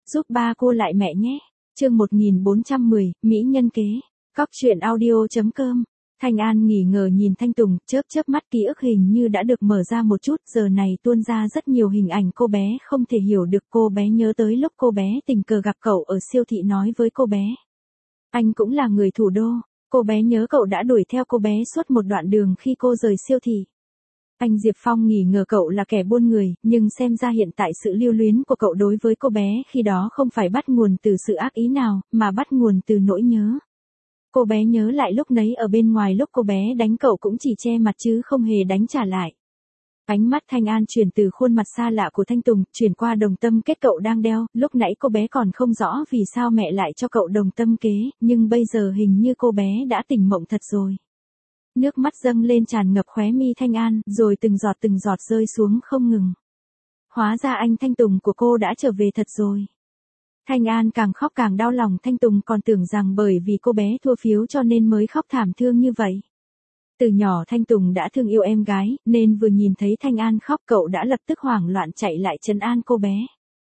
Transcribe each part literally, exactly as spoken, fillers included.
giúp ba cô lại mẹ nhé. Chương một nghìn bốn trăm mười, Mỹ nhân kế. Cóc truyện audio chấm com. Thanh An nghỉ ngờ nhìn Thanh Tùng, chớp chớp mắt, ký ức hình như đã được mở ra một chút, giờ này tuôn ra rất nhiều hình ảnh cô bé không thể hiểu được. Cô bé nhớ tới lúc cô bé tình cờ gặp cậu ở siêu thị, nói với cô bé: anh cũng là người thủ đô. Cô bé nhớ cậu đã đuổi theo cô bé suốt một đoạn đường khi cô rời siêu thị. Anh Diệp Phong nghỉ ngờ cậu là kẻ buôn người, nhưng xem ra hiện tại sự lưu luyến của cậu đối với cô bé khi đó không phải bắt nguồn từ sự ác ý nào, mà bắt nguồn từ nỗi nhớ. Cô bé nhớ lại lúc nấy ở bên ngoài, lúc cô bé đánh cậu cũng chỉ che mặt chứ không hề đánh trả lại. Ánh mắt Thanh An chuyển từ khuôn mặt xa lạ của Thanh Tùng, chuyển qua đồng tâm kết cậu đang đeo. Lúc nãy cô bé còn không rõ vì sao mẹ lại cho cậu đồng tâm kế, nhưng bây giờ hình như cô bé đã tỉnh mộng thật rồi. Nước mắt dâng lên tràn ngập khóe mi Thanh An, rồi từng giọt từng giọt rơi xuống không ngừng. Hóa ra anh Thanh Tùng của cô đã trở về thật rồi. Thanh An càng khóc càng đau lòng, Thanh Tùng còn tưởng rằng bởi vì cô bé thua phiếu cho nên mới khóc thảm thương như vậy. Từ nhỏ Thanh Tùng đã thương yêu em gái, nên vừa nhìn thấy Thanh An khóc cậu đã lập tức hoảng loạn chạy lại trấn an cô bé.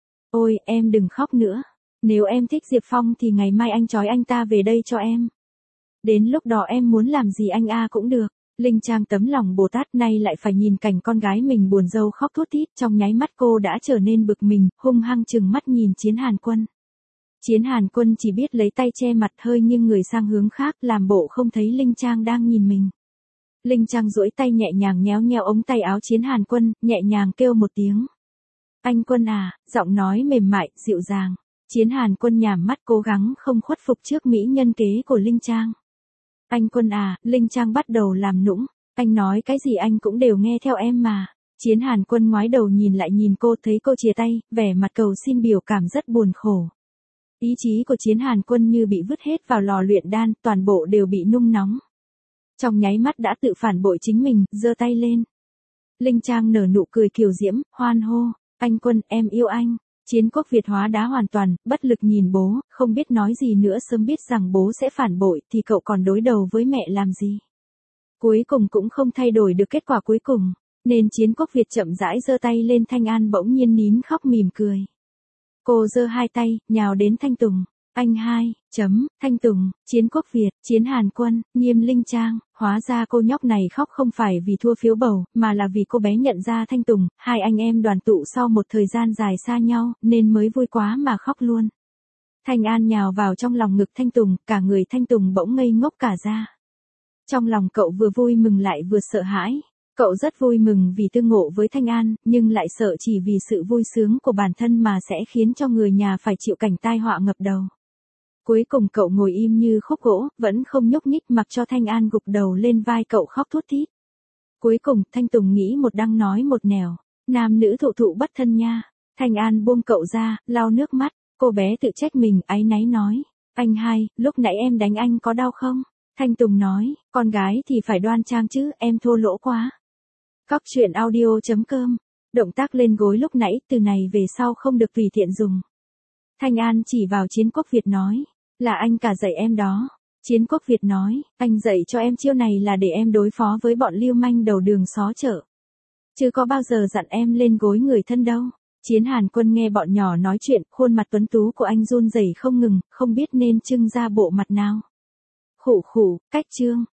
Ôi, em đừng khóc nữa. Nếu em thích Diệp Phong thì ngày mai anh trói anh ta về đây cho em. Đến lúc đó em muốn làm gì anh a cũng được. Linh Trang tấm lòng Bồ Tát nay lại phải nhìn cảnh con gái mình buồn rầu khóc thút thít, trong nháy mắt cô đã trở nên bực mình, hung hăng trừng mắt nhìn Chiến Hàn Quân. Chiến Hàn Quân chỉ biết lấy tay che mặt, hơi nghiêng người sang hướng khác, làm bộ không thấy Linh Trang đang nhìn mình. Linh Trang duỗi tay nhẹ nhàng nhéo nhéo ống tay áo Chiến Hàn Quân, nhẹ nhàng kêu một tiếng: anh Quân à, giọng nói mềm mại, dịu dàng. Chiến Hàn Quân nhảm mắt cố gắng không khuất phục trước mỹ nhân kế của Linh Trang. Anh Quân à, Linh Trang bắt đầu làm nũng, anh nói cái gì anh cũng đều nghe theo em mà. Chiến Hàn Quân ngoái đầu nhìn lại nhìn cô, thấy cô chìa tay, vẻ mặt cầu xin biểu cảm rất buồn khổ. Ý chí của Chiến Hàn Quân như bị vứt hết vào lò luyện đan, toàn bộ đều bị nung nóng. Trong nháy mắt đã tự phản bội chính mình, giơ tay lên. Linh Trang nở nụ cười kiều diễm, hoan hô: anh Quân, em yêu anh. Chiến Quốc Việt hóa đá hoàn toàn, bất lực nhìn bố, không biết nói gì nữa, sớm biết rằng bố sẽ phản bội thì cậu còn đối đầu với mẹ làm gì. Cuối cùng cũng không thay đổi được kết quả cuối cùng, nên Chiến Quốc Việt chậm rãi giơ tay lên. Thanh An bỗng nhiên nín khóc mỉm cười. Cô giơ hai tay, nhào đến Thanh Tùng. Anh hai, chấm, Thanh Tùng, Chiến Quốc Việt, Chiến Hàn Quân, Nghiêm Linh Trang. Hóa ra cô nhóc này khóc không phải vì thua phiếu bầu, mà là vì cô bé nhận ra Thanh Tùng, hai anh em đoàn tụ sau một thời gian dài xa nhau, nên mới vui quá mà khóc luôn. Thanh An nhào vào trong lòng ngực Thanh Tùng, cả người Thanh Tùng bỗng ngây ngốc cả ra. Trong lòng cậu vừa vui mừng lại vừa sợ hãi. Cậu rất vui mừng vì tương ngộ với Thanh An, nhưng lại sợ chỉ vì sự vui sướng của bản thân mà sẽ khiến cho người nhà phải chịu cảnh tai họa ngập đầu. Cuối cùng cậu ngồi im như khúc gỗ, vẫn không nhúc nhích, mặc cho Thanh An gục đầu lên vai cậu khóc thút thít. Cuối cùng, Thanh Tùng nghĩ một đằng nói một nẻo, nam nữ thụ thụ bất thân nha. Thanh An buông cậu ra, lau nước mắt, cô bé tự trách mình, áy náy nói: anh hai, lúc nãy em đánh anh có đau không? Thanh Tùng nói: con gái thì phải đoan trang chứ, em thô lỗ quá. Cóc truyện audio chấm com. Động tác lên gối lúc nãy, từ này về sau không được tùy tiện dùng. Thanh An chỉ vào Chiến Quốc Việt nói: là anh cả dạy em đó. Chiến Quốc Việt nói: anh dạy cho em chiêu này là để em đối phó với bọn lưu manh đầu đường xó chợ, chứ có bao giờ dặn em lên gối người thân đâu. Chiến Hàn Quân nghe bọn nhỏ nói chuyện, khuôn mặt tuấn tú của anh run rẩy không ngừng, không biết nên trưng ra bộ mặt nào. Khụ khụ, cách trương.